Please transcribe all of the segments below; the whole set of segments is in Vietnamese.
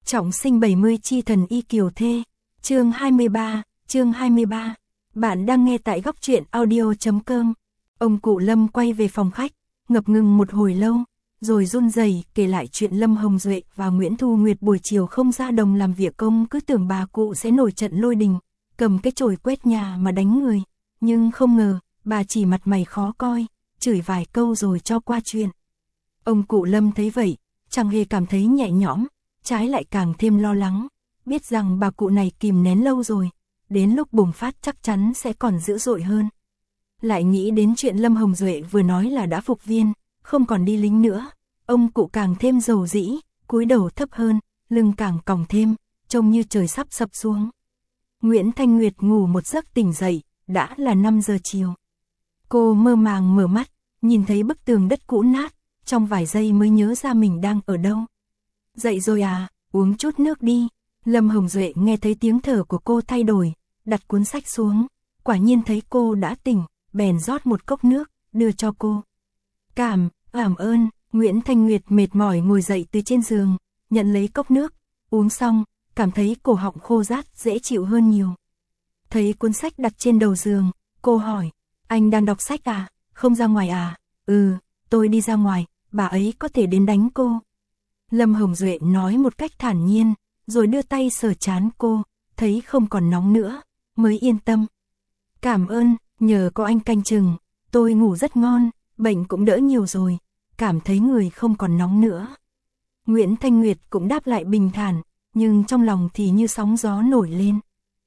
Trọng sinh 70 chi thần y kiều thê. Chương 23. Bạn đang nghe tại góc truyện audio.com. Ông cụ Lâm quay về phòng khách, ngập ngừng một hồi lâu, rồi run rẩy kể lại chuyện Lâm Hồng Duệ và Nguyễn Thu Nguyệt buổi chiều không ra đồng làm việc công, cứ tưởng bà cụ sẽ nổi trận lôi đình, cầm cái chổi quét nhà mà đánh người, nhưng không ngờ, bà chỉ mặt mày khó coi, chửi vài câu rồi cho qua chuyện. Ông cụ Lâm thấy vậy, chẳng hề cảm thấy nhẹ nhõm, trái lại càng thêm lo lắng, biết rằng bà cụ này kìm nén lâu rồi, đến lúc bùng phát chắc chắn sẽ còn dữ dội hơn. Lại nghĩ đến chuyện Lâm Hồng Duệ vừa nói là đã phục viên, không còn đi lính nữa, ông cụ càng thêm dầu dĩ, cúi đầu thấp hơn, lưng càng còng thêm, trông như trời sắp sập xuống. Nguyễn Thanh Nguyệt ngủ một giấc tỉnh dậy, đã là 5 giờ chiều. Cô mơ màng mở mắt, nhìn thấy bức tường đất cũ nát, trong vài giây mới nhớ ra mình đang ở đâu. Dậy rồi à, uống chút nước đi. Lâm Hồng Duệ nghe thấy tiếng thở của cô thay đổi, đặt cuốn sách xuống, quả nhiên thấy cô đã tỉnh, bèn rót một cốc nước, đưa cho cô. Cảm ơn. Nguyễn Thanh Nguyệt mệt mỏi ngồi dậy từ trên giường, nhận lấy cốc nước, uống xong, cảm thấy cổ họng khô rát dễ chịu hơn nhiều. Thấy cuốn sách đặt trên đầu giường, cô hỏi, anh đang đọc sách à, không ra ngoài à? Tôi đi ra ngoài, bà ấy có thể đến đánh cô. Lâm Hồng Duệ nói một cách thản nhiên, rồi đưa tay sờ trán cô, thấy không còn nóng nữa, mới yên tâm. Cảm ơn, nhờ có anh canh chừng, tôi ngủ rất ngon, bệnh cũng đỡ nhiều rồi, cảm thấy người không còn nóng nữa. Nguyễn Thanh Nguyệt cũng đáp lại bình thản, nhưng trong lòng thì như sóng gió nổi lên.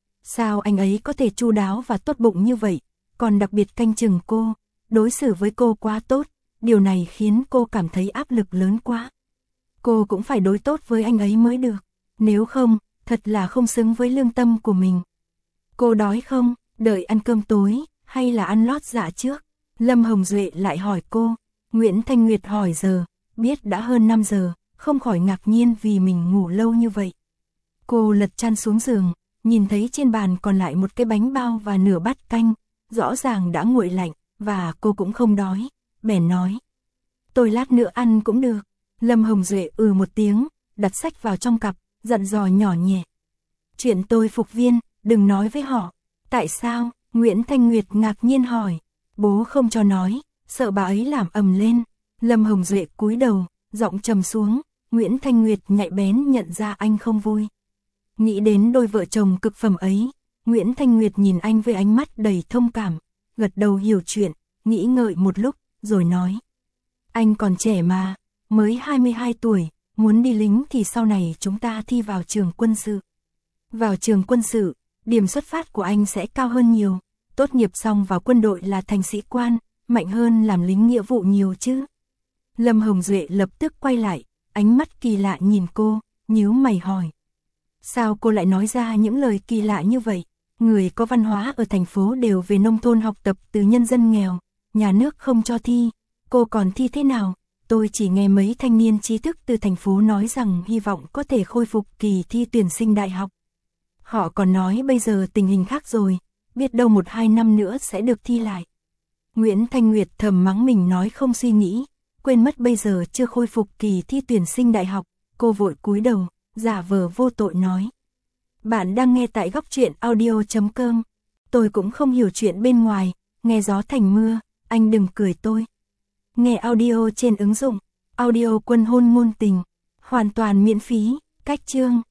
Sao anh ấy có thể chu đáo và tốt bụng như vậy, còn đặc biệt canh chừng cô, đối xử với cô quá tốt, điều này khiến cô cảm thấy áp lực lớn quá. Cô cũng phải đối tốt với anh ấy mới được, nếu không, thật là không xứng với lương tâm của mình. Cô đói không, đợi ăn cơm tối, hay là ăn lót dạ trước? Lâm Hồng Duệ lại hỏi cô. Nguyễn Thanh Nguyệt hỏi giờ, biết đã hơn 5 giờ, không khỏi ngạc nhiên vì mình ngủ lâu như vậy. Cô lật chăn xuống giường, nhìn thấy trên bàn còn lại một cái bánh bao và nửa bát canh, rõ ràng đã nguội lạnh, và cô cũng không đói, bèn nói. Tôi lát nữa ăn cũng được. Lâm Hồng Duệ một tiếng, đặt sách vào trong cặp, dặn dò nhỏ nhẹ. Chuyện tôi phục viên, đừng nói với họ. Tại sao? Nguyễn Thanh Nguyệt ngạc nhiên hỏi. Bố không cho nói, sợ bà ấy làm ầm lên. Lâm Hồng Duệ cúi đầu, giọng trầm xuống. Nguyễn Thanh Nguyệt nhạy bén nhận ra anh không vui. Nghĩ đến đôi vợ chồng cực phẩm ấy, Nguyễn Thanh Nguyệt nhìn anh với ánh mắt đầy thông cảm, gật đầu hiểu chuyện, nghĩ ngợi một lúc, rồi nói. Anh còn trẻ mà, mới 22 tuổi, muốn đi lính thì sau này chúng ta thi vào trường quân sự. Vào trường quân sự, điểm xuất phát của anh sẽ cao hơn nhiều, tốt nghiệp xong vào quân đội là thành sĩ quan, mạnh hơn làm lính nghĩa vụ nhiều chứ. Lâm Hồng Duệ lập tức quay lại, ánh mắt kỳ lạ nhìn cô, nhíu mày hỏi. Sao cô lại nói ra những lời kỳ lạ như vậy? Người có văn hóa ở thành phố đều về nông thôn học tập từ nhân dân nghèo, nhà nước không cho thi, cô còn thi thế nào? Tôi chỉ nghe mấy thanh niên trí thức từ thành phố nói rằng hy vọng có thể khôi phục kỳ thi tuyển sinh đại học. Họ còn nói bây giờ tình hình khác rồi, biết đâu 1-2 năm nữa sẽ được thi lại. Nguyễn Thanh Nguyệt thầm mắng mình nói không suy nghĩ, quên mất bây giờ chưa khôi phục kỳ thi tuyển sinh đại học, cô vội cúi đầu, giả vờ vô tội nói. Bạn đang nghe tại góc truyện audio.com. Tôi cũng không hiểu chuyện bên ngoài, nghe gió thành mưa, anh đừng cười tôi. Nghe audio trên ứng dụng Audio Quân Hôn Ngôn Tình, hoàn toàn miễn phí, cách chương.